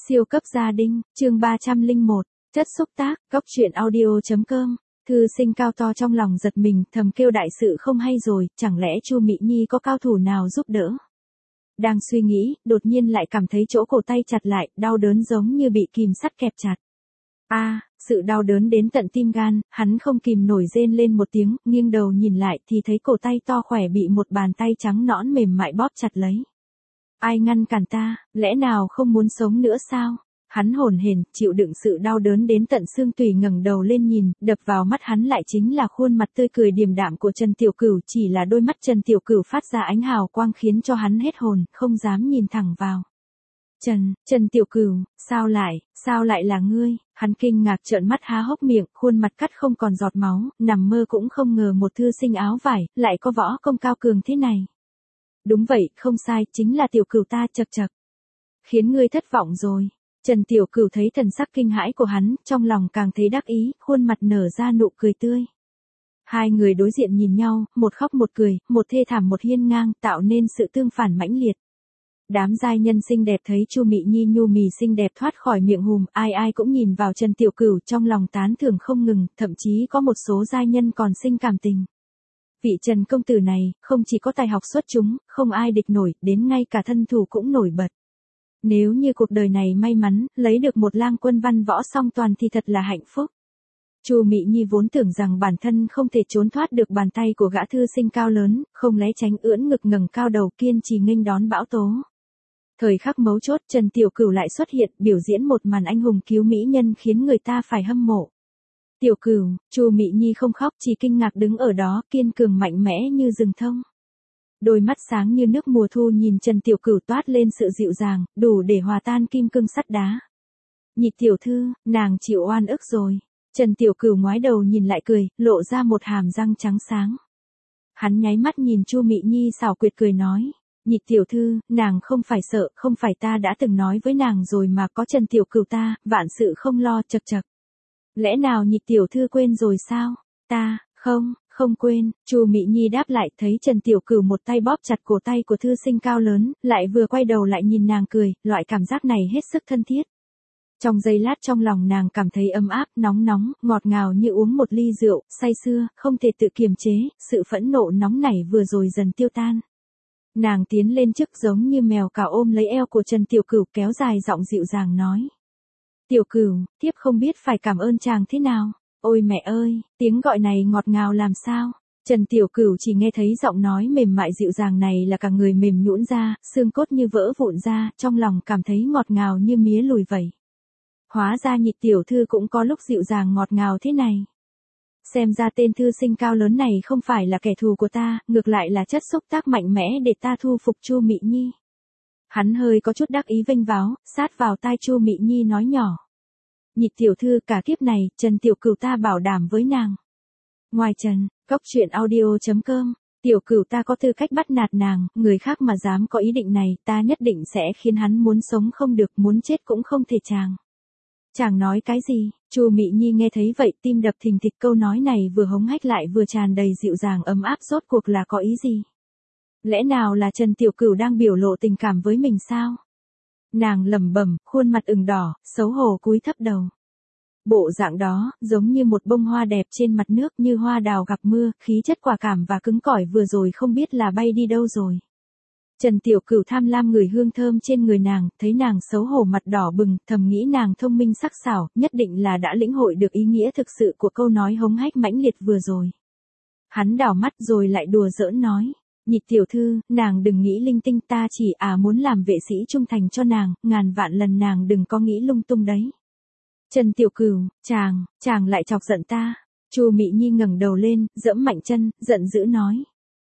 Siêu cấp gia đình, chương 301, chất xúc tác, góc truyện audio.com. Thư Sinh cao to trong lòng giật mình, thầm kêu đại sự không hay rồi, chẳng lẽ Chu Mị Nhi có cao thủ nào giúp đỡ. Đang suy nghĩ, đột nhiên lại cảm thấy chỗ cổ tay chặt lại, đau đớn giống như bị kìm sắt kẹp chặt. Sự đau đớn đến tận tim gan, hắn không kìm nổi rên lên một tiếng, nghiêng đầu nhìn lại thì thấy cổ tay to khỏe bị một bàn tay trắng nõn mềm mại bóp chặt lấy. Ai ngăn cản ta, lẽ nào không muốn sống nữa sao? Hắn hổn hển, chịu đựng sự đau đớn đến tận xương tủy ngẩng đầu lên nhìn, đập vào mắt hắn lại chính là khuôn mặt tươi cười điềm đạm của Trần Tiểu Cửu, chỉ là đôi mắt Trần Tiểu Cửu phát ra ánh hào quang khiến cho hắn hết hồn, không dám nhìn thẳng vào. Trần Tiểu Cửu, sao lại là ngươi? Hắn kinh ngạc trợn mắt há hốc miệng, khuôn mặt cắt không còn giọt máu, nằm mơ cũng không ngờ một thư sinh áo vải, lại có võ công cao cường thế này. Đúng vậy, không sai, chính là Tiểu Cửu ta, chậc chậc. Khiến ngươi thất vọng rồi. Trần Tiểu Cửu thấy thần sắc kinh hãi của hắn, trong lòng càng thấy đắc ý, khuôn mặt nở ra nụ cười tươi. Hai người đối diện nhìn nhau, một khóc một cười, một thê thảm một hiên ngang, tạo nên sự tương phản mãnh liệt. Đám giai nhân xinh đẹp thấy Chu Mị Nhi nhu mì xinh đẹp thoát khỏi miệng hùm, ai cũng nhìn vào Trần Tiểu Cửu trong lòng tán thưởng không ngừng, thậm chí có một số giai nhân còn sinh cảm tình. Vị Trần công tử này, không chỉ có tài học xuất chúng, không ai địch nổi, đến ngay cả thân thủ cũng nổi bật. Nếu như cuộc đời này may mắn, lấy được một lang quân văn võ song toàn thì thật là hạnh phúc. Chu Mị Nhi vốn tưởng rằng bản thân không thể trốn thoát được bàn tay của gã thư sinh cao lớn, không né tránh ưỡn ngực ngẩng cao đầu kiên trì nghênh đón bão tố. Thời khắc mấu chốt Trần Tiểu Cửu lại xuất hiện, biểu diễn một màn anh hùng cứu mỹ nhân khiến người ta phải hâm mộ. Tiểu Cửu, Chu Mị Nhi không khóc chỉ kinh ngạc đứng ở đó, kiên cường mạnh mẽ như rừng thông. Đôi mắt sáng như nước mùa thu nhìn Trần Tiểu Cửu toát lên sự dịu dàng, đủ để hòa tan kim cương sắt đá. Nhị tiểu thư, nàng chịu oan ức rồi. Trần Tiểu Cửu ngoái đầu nhìn lại cười, lộ ra một hàm răng trắng sáng. Hắn nháy mắt nhìn Chu Mị Nhi xảo quyệt cười nói. Nhị tiểu thư, nàng không phải sợ, không phải ta đã từng nói với nàng rồi mà, có Trần Tiểu Cửu ta, vạn sự không lo, chậc chậc. Lẽ nào nhị tiểu thư quên rồi sao? Ta, không quên, Chu Mị Nhi đáp lại, thấy Trần Tiểu Cửu một tay bóp chặt cổ tay của thư sinh cao lớn, lại vừa quay đầu lại nhìn nàng cười, loại cảm giác này hết sức thân thiết. Trong giây lát trong lòng nàng cảm thấy ấm áp, nóng, ngọt ngào như uống một ly rượu, say sưa, không thể tự kiềm chế, sự phẫn nộ nóng nảy vừa rồi dần tiêu tan. Nàng tiến lên trước giống như mèo cào ôm lấy eo của Trần Tiểu Cửu, kéo dài giọng dịu dàng nói. Tiểu Cửu, thiếp không biết phải cảm ơn chàng thế nào. Ôi mẹ ơi, tiếng gọi này ngọt ngào làm sao? Trần Tiểu Cửu chỉ nghe thấy giọng nói mềm mại dịu dàng này là cả người mềm nhũn ra, xương cốt như vỡ vụn ra, trong lòng cảm thấy ngọt ngào như mía lùi vậy. Hóa ra nhị tiểu thư cũng có lúc dịu dàng ngọt ngào thế này. Xem ra tên thư sinh cao lớn này không phải là kẻ thù của ta, ngược lại là chất xúc tác mạnh mẽ để ta thu phục Chu Mị Nhi. Hắn hơi có chút đắc ý vênh váo, sát vào tai Chu Mị Nhi nói nhỏ. Nhị tiểu thư, cả kiếp này, Trần Tiểu Cửu ta bảo đảm với nàng. Ngoài Trần, góc truyện audio.com, Tiểu Cửu ta có tư cách bắt nạt nàng, người khác mà dám có ý định này, ta nhất định sẽ khiến hắn muốn sống không được, muốn chết cũng không thể chàng. Chàng nói cái gì? Chu Mị Nhi nghe thấy vậy, tim đập thình thịch, câu nói này vừa hống hách lại vừa tràn đầy dịu dàng ấm áp, rốt cuộc là có ý gì? Lẽ nào là Trần Tiểu Cửu đang biểu lộ tình cảm với mình sao? Nàng lẩm bẩm, khuôn mặt ửng đỏ, xấu hổ cúi thấp đầu. Bộ dạng đó, giống như một bông hoa đẹp trên mặt nước, như hoa đào gặp mưa, khí chất quả cảm và cứng cỏi vừa rồi không biết là bay đi đâu rồi. Trần Tiểu Cửu tham lam ngửi hương thơm trên người nàng, thấy nàng xấu hổ mặt đỏ bừng, thầm nghĩ nàng thông minh sắc sảo, nhất định là đã lĩnh hội được ý nghĩa thực sự của câu nói hống hách mãnh liệt vừa rồi. Hắn đảo mắt rồi lại đùa giỡn nói. Nhị tiểu thư, nàng đừng nghĩ linh tinh, ta chỉ muốn làm vệ sĩ trung thành cho nàng, ngàn vạn lần nàng đừng có nghĩ lung tung đấy. Trần Tiểu Cửu, chàng lại chọc giận ta. Chu Mị Nhi ngẩng đầu lên, giẫm mạnh chân, giận dữ nói.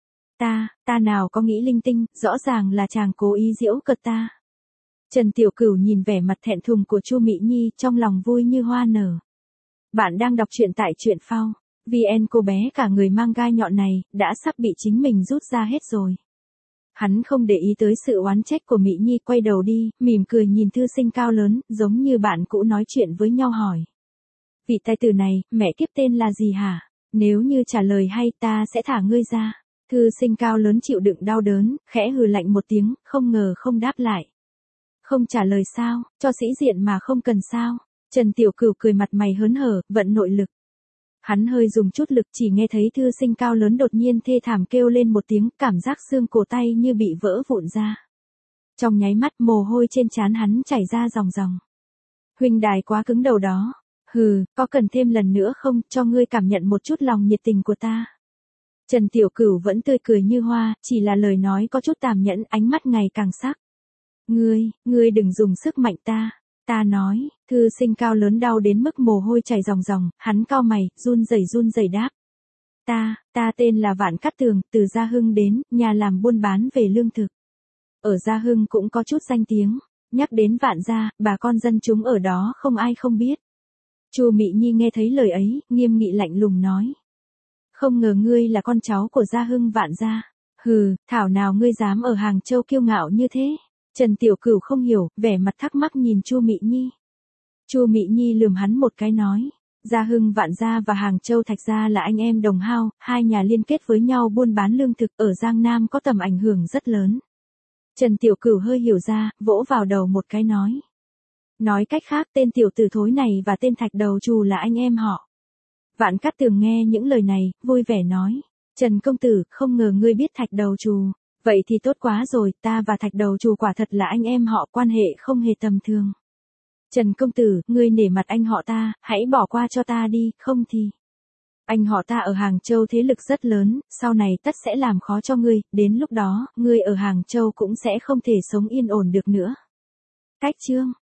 Ta nào có nghĩ linh tinh, rõ ràng là chàng cố ý giễu cợt ta. Trần Tiểu Cửu nhìn vẻ mặt thẹn thùng của Chu Mị Nhi, trong lòng vui như hoa nở. Bạn đang đọc truyện tại truyện phao. VN, cô bé cả người mang gai nhọn này, đã sắp bị chính mình rút ra hết rồi. Hắn không để ý tới sự oán trách của Mị Nhi, quay đầu đi, mỉm cười nhìn thư sinh cao lớn, giống như bạn cũ nói chuyện với nhau hỏi. Vị tài tử này, mẹ kiếp tên là gì hả? Nếu như trả lời hay ta sẽ thả ngươi ra. Thư sinh cao lớn chịu đựng đau đớn, khẽ hừ lạnh một tiếng, không ngờ không đáp lại. Không trả lời sao, cho sĩ diện mà không cần sao. Trần Tiểu Cửu cười mặt mày hớn hở, vận nội lực. Hắn hơi dùng chút lực chỉ nghe thấy thư sinh cao lớn đột nhiên thê thảm kêu lên một tiếng, cảm giác xương cổ tay như bị vỡ vụn ra. Trong nháy mắt mồ hôi trên trán hắn chảy ra ròng ròng. Huynh đài quá cứng đầu đó. Hừ, có cần thêm lần nữa không, cho ngươi cảm nhận một chút lòng nhiệt tình của ta. Trần Tiểu Cửu vẫn tươi cười như hoa, chỉ là lời nói có chút tàn nhẫn, ánh mắt ngày càng sắc. Ngươi đừng dùng sức mạnh ta. Ta nói, thư sinh cao lớn đau đến mức mồ hôi chảy ròng ròng, hắn cau mày, run rẩy đáp. Ta tên là Vạn Cát Tường, từ Gia Hưng đến, nhà làm buôn bán về lương thực. Ở Gia Hưng cũng có chút danh tiếng, nhắc đến Vạn gia, bà con dân chúng ở đó không ai không biết. Chu Mị Nhi nghe thấy lời ấy, nghiêm nghị lạnh lùng nói. Không ngờ ngươi là con cháu của Gia Hưng Vạn gia. Hừ, thảo nào ngươi dám ở Hàng Châu kiêu ngạo như thế. Trần Tiểu Cửu không hiểu, vẻ mặt thắc mắc nhìn Chu Mị Nhi. Chu Mị Nhi lườm hắn một cái nói. Gia Hưng Vạn gia và Hàng Châu Thạch gia là anh em đồng hao, hai nhà liên kết với nhau buôn bán lương thực ở Giang Nam có tầm ảnh hưởng rất lớn. Trần Tiểu Cửu hơi hiểu ra, vỗ vào đầu một cái nói. Nói cách khác tên tiểu tử thối này và tên Thạch Đầu Trù là anh em họ. Vạn Cát Tường nghe những lời này, vui vẻ nói. Trần công tử, không ngờ ngươi biết Thạch Đầu Trù. Vậy thì tốt quá rồi, ta và Thạch Đầu Trù quả thật là anh em họ, quan hệ không hề tầm thường. Trần công tử, ngươi nể mặt anh họ ta, hãy bỏ qua cho ta đi, không thì. Anh họ ta ở Hàng Châu thế lực rất lớn, sau này tất sẽ làm khó cho ngươi, đến lúc đó, ngươi ở Hàng Châu cũng sẽ không thể sống yên ổn được nữa. Cách chương